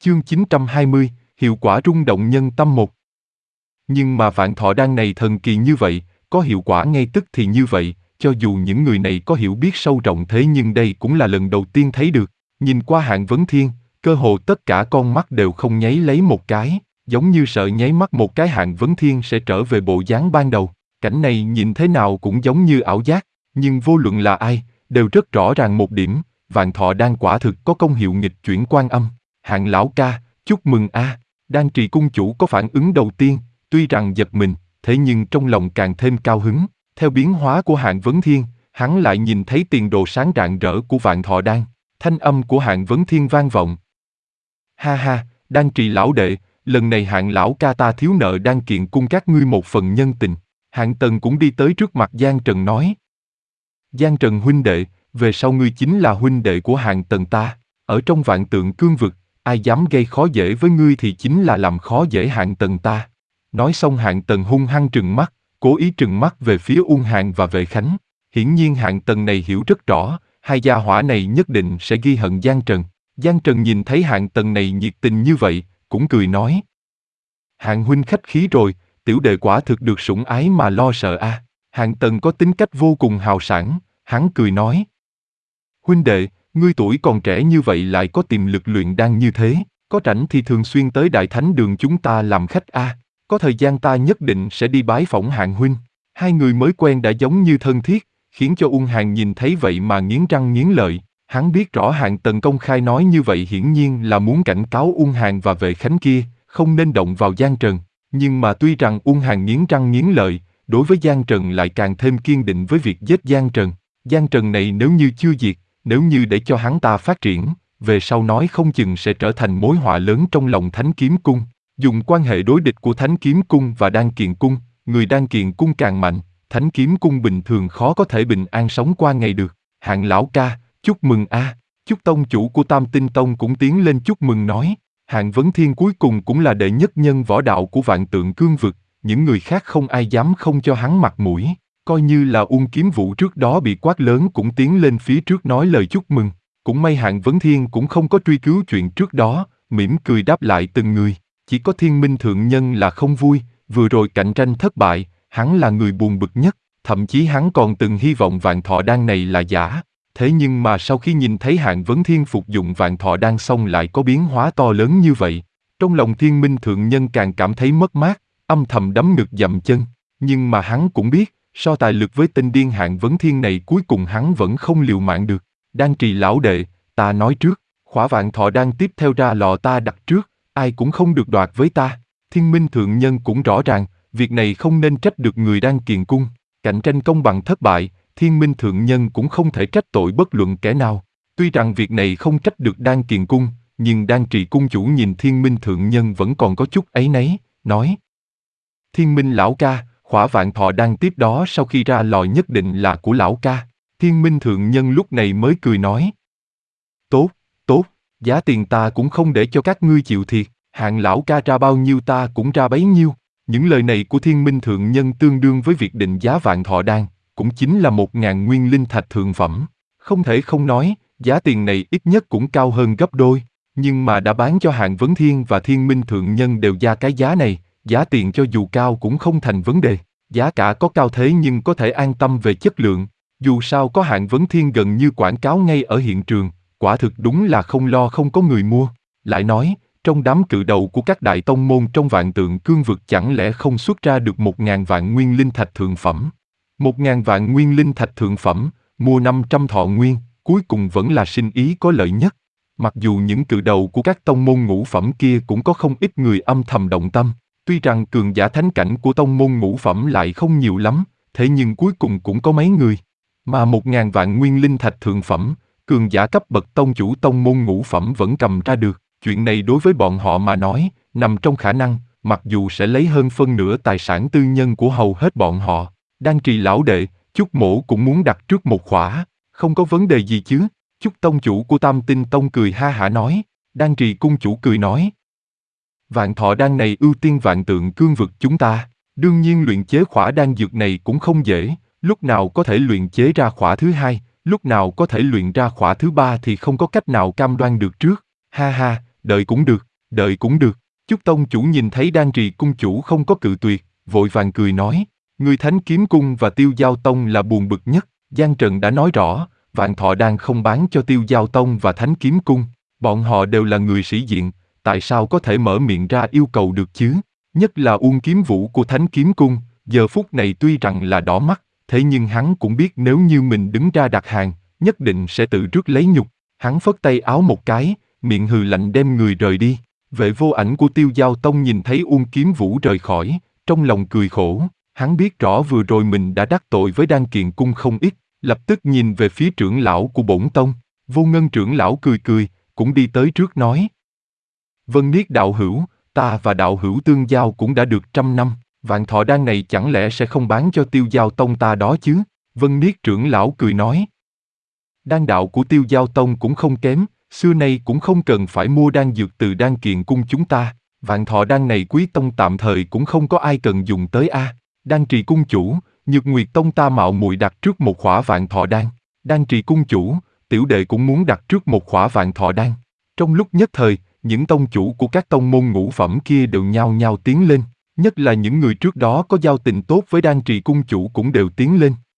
Chương 920, hiệu quả rung động nhân tâm 1. Nhưng mà vạn thọ đan này thần kỳ như vậy, có hiệu quả ngay tức thì như vậy, cho dù những người này có hiểu biết sâu rộng thế nhưng đây cũng là lần đầu tiên thấy được. Nhìn qua Hạng Vấn Thiên, cơ hồ tất cả con mắt đều không nháy lấy một cái, giống như sợ nháy mắt một cái Hạng Vấn Thiên sẽ trở về bộ dáng ban đầu. Cảnh này nhìn thế nào cũng giống như ảo giác, nhưng vô luận là ai, đều rất rõ ràng một điểm, vạn thọ đan quả thực có công hiệu nghịch chuyển quan âm. Hạng lão ca, chúc mừng a! Đan Trì cung chủ có phản ứng đầu tiên, tuy rằng giật mình, thế nhưng trong lòng càng thêm cao hứng. Theo biến hóa của Hạng Vấn Thiên, hắn lại nhìn thấy tiền đồ sáng rạng rỡ của vạn thọ đan. Thanh âm của Hạng Vấn Thiên vang vọng. Ha ha, Đan Trì lão đệ, lần này Hạng lão ca ta thiếu nợ Đan Kiện cung các ngươi một phần nhân tình. Hạng Tần cũng đi tới trước mặt Giang Trần nói. Giang Trần huynh đệ, về sau ngươi chính là huynh đệ của Hạng Tần ta. Ở trong vạn tượng cương vực, ai dám gây khó dễ với ngươi thì chính là làm khó dễ Hạng Tần ta. Nói xong Hạng Tần hung hăng trừng mắt, cố ý trừng mắt về phía Uông Hàn và Vệ Khánh. Hiển nhiên Hạng Tần này hiểu rất rõ, hai gia hỏa này nhất định sẽ ghi hận Giang Trần. Giang Trần nhìn thấy Hạng Tần này nhiệt tình như vậy, cũng cười nói. Hạng huynh khách khí rồi, tiểu đệ quả thực được sủng ái mà lo sợ a. Hạng Tần có tính cách vô cùng hào sảng, hắn cười nói. Huynh đệ, ngươi tuổi còn trẻ như vậy lại có tiềm lực luyện đan như thế, có rảnh thì thường xuyên tới Đại Thánh Đường chúng ta làm khách a. Có thời gian ta nhất định sẽ đi bái phỏng Hạng huynh. Hai người mới quen đã giống như thân thiết, khiến cho Uông Hàn nhìn thấy vậy mà nghiến răng nghiến lợi. Hắn biết rõ Hạng Tần công khai nói như vậy hiển nhiên là muốn cảnh cáo Uông Hàn và Vệ Khánh kia, không nên động vào Giang Trần. Nhưng mà tuy rằng Uông Hàn nghiến răng nghiến lợi, đối với Giang Trần lại càng thêm kiên định với việc giết Giang Trần. Giang Trần này nếu như chưa diệt, nếu như để cho hắn ta phát triển, về sau nói không chừng sẽ trở thành mối họa lớn trong lòng Thánh Kiếm Cung. Dùng quan hệ đối địch của Thánh Kiếm Cung và Đan Kiện Cung, người Đan Kiện Cung càng mạnh, Thánh Kiếm Cung bình thường khó có thể bình an sống qua ngày được. Hạng lão ca, chúc mừng a! Chúc tông chủ của Tam Tinh Tông cũng tiến lên chúc mừng nói. Hạng Vấn Thiên cuối cùng cũng là đệ nhất nhân võ đạo của vạn tượng cương vực, những người khác không ai dám không cho hắn mặt mũi. Coi như là Uông Kiếm Vũ trước đó bị quát lớn cũng tiến lên phía trước nói lời chúc mừng. Cũng may Hạng Vấn Thiên cũng không có truy cứu chuyện trước đó, mỉm cười đáp lại từng người. Chỉ có Thiên Minh Thượng Nhân là không vui, vừa rồi cạnh tranh thất bại, hắn là người buồn bực nhất, thậm chí hắn còn từng hy vọng vạn thọ đan này là giả. Thế nhưng mà sau khi nhìn thấy Hạng Vấn Thiên phục dụng vạn thọ đan xong lại có biến hóa to lớn như vậy, trong lòng Thiên Minh Thượng Nhân càng cảm thấy mất mát, âm thầm đấm ngực dậm chân. Nhưng mà hắn cũng biết, so tài lực với tên điên Hạng Vấn Thiên này cuối cùng hắn vẫn không liều mạng được. Đan Trì lão đệ, ta nói trước, khỏa vạn thọ đan tiếp theo ra lò ta đặt trước, ai cũng không được đoạt với ta. Thiên Minh Thượng Nhân cũng rõ ràng, việc này không nên trách được người Đan Kiện Cung. Cạnh tranh công bằng thất bại, Thiên Minh Thượng Nhân cũng không thể trách tội bất luận kẻ nào. Tuy rằng việc này không trách được Đan Kiện Cung, nhưng Đan Trì cung chủ nhìn Thiên Minh Thượng Nhân vẫn còn có chút áy náy, nói. Thiên Minh lão ca, khỏa vạn thọ đan tiếp đó sau khi ra lò nhất định là của lão ca. Thiên Minh Thượng Nhân lúc này mới cười nói. Tốt, tốt, giá tiền ta cũng không để cho các ngươi chịu thiệt, Hạng lão ca ra bao nhiêu ta cũng ra bấy nhiêu. Những lời này của Thiên Minh Thượng Nhân tương đương với việc định giá vạn thọ đan, cũng chính là 1.000 nguyên linh thạch thượng phẩm. Không thể không nói, giá tiền này ít nhất cũng cao hơn gấp đôi, nhưng mà đã bán cho Hạng Vấn Thiên và Thiên Minh Thượng Nhân đều ra cái giá này, giá tiền cho dù cao cũng không thành vấn đề. Giá cả có cao thế nhưng có thể an tâm về chất lượng, dù sao có Hạng Vấn Thiên gần như quảng cáo ngay ở hiện trường, quả thực đúng là không lo không có người mua. Lại nói, trong đám cự đầu của các đại tông môn trong vạn tượng cương vực chẳng lẽ không xuất ra được 1.000 vạn nguyên linh thạch thượng phẩm. 1.000 vạn nguyên linh thạch thượng phẩm, mua 500 thọ nguyên, cuối cùng vẫn là sinh ý có lợi nhất. Mặc dù những cự đầu của các tông môn ngũ phẩm kia cũng có không ít người âm thầm động tâm, tuy rằng cường giả thánh cảnh của tông môn ngũ phẩm lại không nhiều lắm, thế nhưng cuối cùng cũng có mấy người. Mà 1.000 vạn nguyên linh thạch thượng phẩm, cường giả cấp bậc tông chủ tông môn ngũ phẩm vẫn cầm ra được. Chuyện này đối với bọn họ mà nói, nằm trong khả năng, mặc dù sẽ lấy hơn phân nửa tài sản tư nhân của hầu hết bọn họ. Đan Trì lão đệ, Chúc mỗ cũng muốn đặt trước một khỏa, không có vấn đề gì chứ? Chúc tông chủ của Tam Tinh Tông cười ha hả nói. Đan Trì cung chủ cười nói. Vạn thọ đan này ưu tiên vạn tượng cương vực chúng ta, đương nhiên luyện chế khỏa đan dược này cũng không dễ, lúc nào có thể luyện chế ra khỏa thứ hai, lúc nào có thể luyện ra khỏa thứ ba thì không có cách nào cam đoan được trước. Ha ha, đợi cũng được, đợi cũng được. Chúc tông chủ nhìn thấy Đan Trì cung chủ không có cự tuyệt, vội vàng cười nói, người Thánh Kiếm Cung và Tiêu Giao Tông là buồn bực nhất, Giang Trần đã nói rõ, Vạn Thọ Đan không bán cho Tiêu Giao Tông và Thánh Kiếm Cung, bọn họ đều là người sĩ diện, tại sao có thể mở miệng ra yêu cầu được chứ? Nhất là Uông Kiếm Vũ của Thánh Kiếm Cung, giờ phút này tuy rằng là đỏ mắt, thế nhưng hắn cũng biết nếu như mình đứng ra đặt hàng, nhất định sẽ tự rước lấy nhục. Hắn phất tay áo một cái, miệng hừ lạnh đem người rời đi. Vệ Vô Ảnh của Tiêu Giao Tông nhìn thấy Uông Kiếm Vũ rời khỏi, trong lòng cười khổ, hắn biết rõ vừa rồi mình đã đắc tội với Đan Kiền Cung không ít, lập tức nhìn về phía trưởng lão của bổn tông. Vô Ngân trưởng lão cười cười, cũng đi tới trước nói. Vân Niết đạo hữu, ta và đạo hữu tương giao cũng đã được 100 năm, Vạn Thọ Đan này chẳng lẽ sẽ không bán cho Tiêu Giao Tông ta đó chứ? Vân Niết trưởng lão cười nói. Đan đạo của Tiêu Giao Tông cũng không kém, xưa nay cũng không cần phải mua đan dược từ Đan Kiền Cung chúng ta, Vạn Thọ Đan này Quý Tông tạm thời cũng không có ai cần dùng tới a. Đan Trì cung chủ, Nhược Nguyệt Tông ta mạo muội đặt trước một khỏa Vạn Thọ Đan. Đan Trì cung chủ, tiểu đệ cũng muốn đặt trước một khỏa Vạn Thọ Đan. Trong lúc nhất thời, những tông chủ của các tông môn ngũ phẩm kia đều nhao nhao tiến lên, nhất là những người trước đó có giao tình tốt với Đan Trì cung chủ cũng đều tiến lên.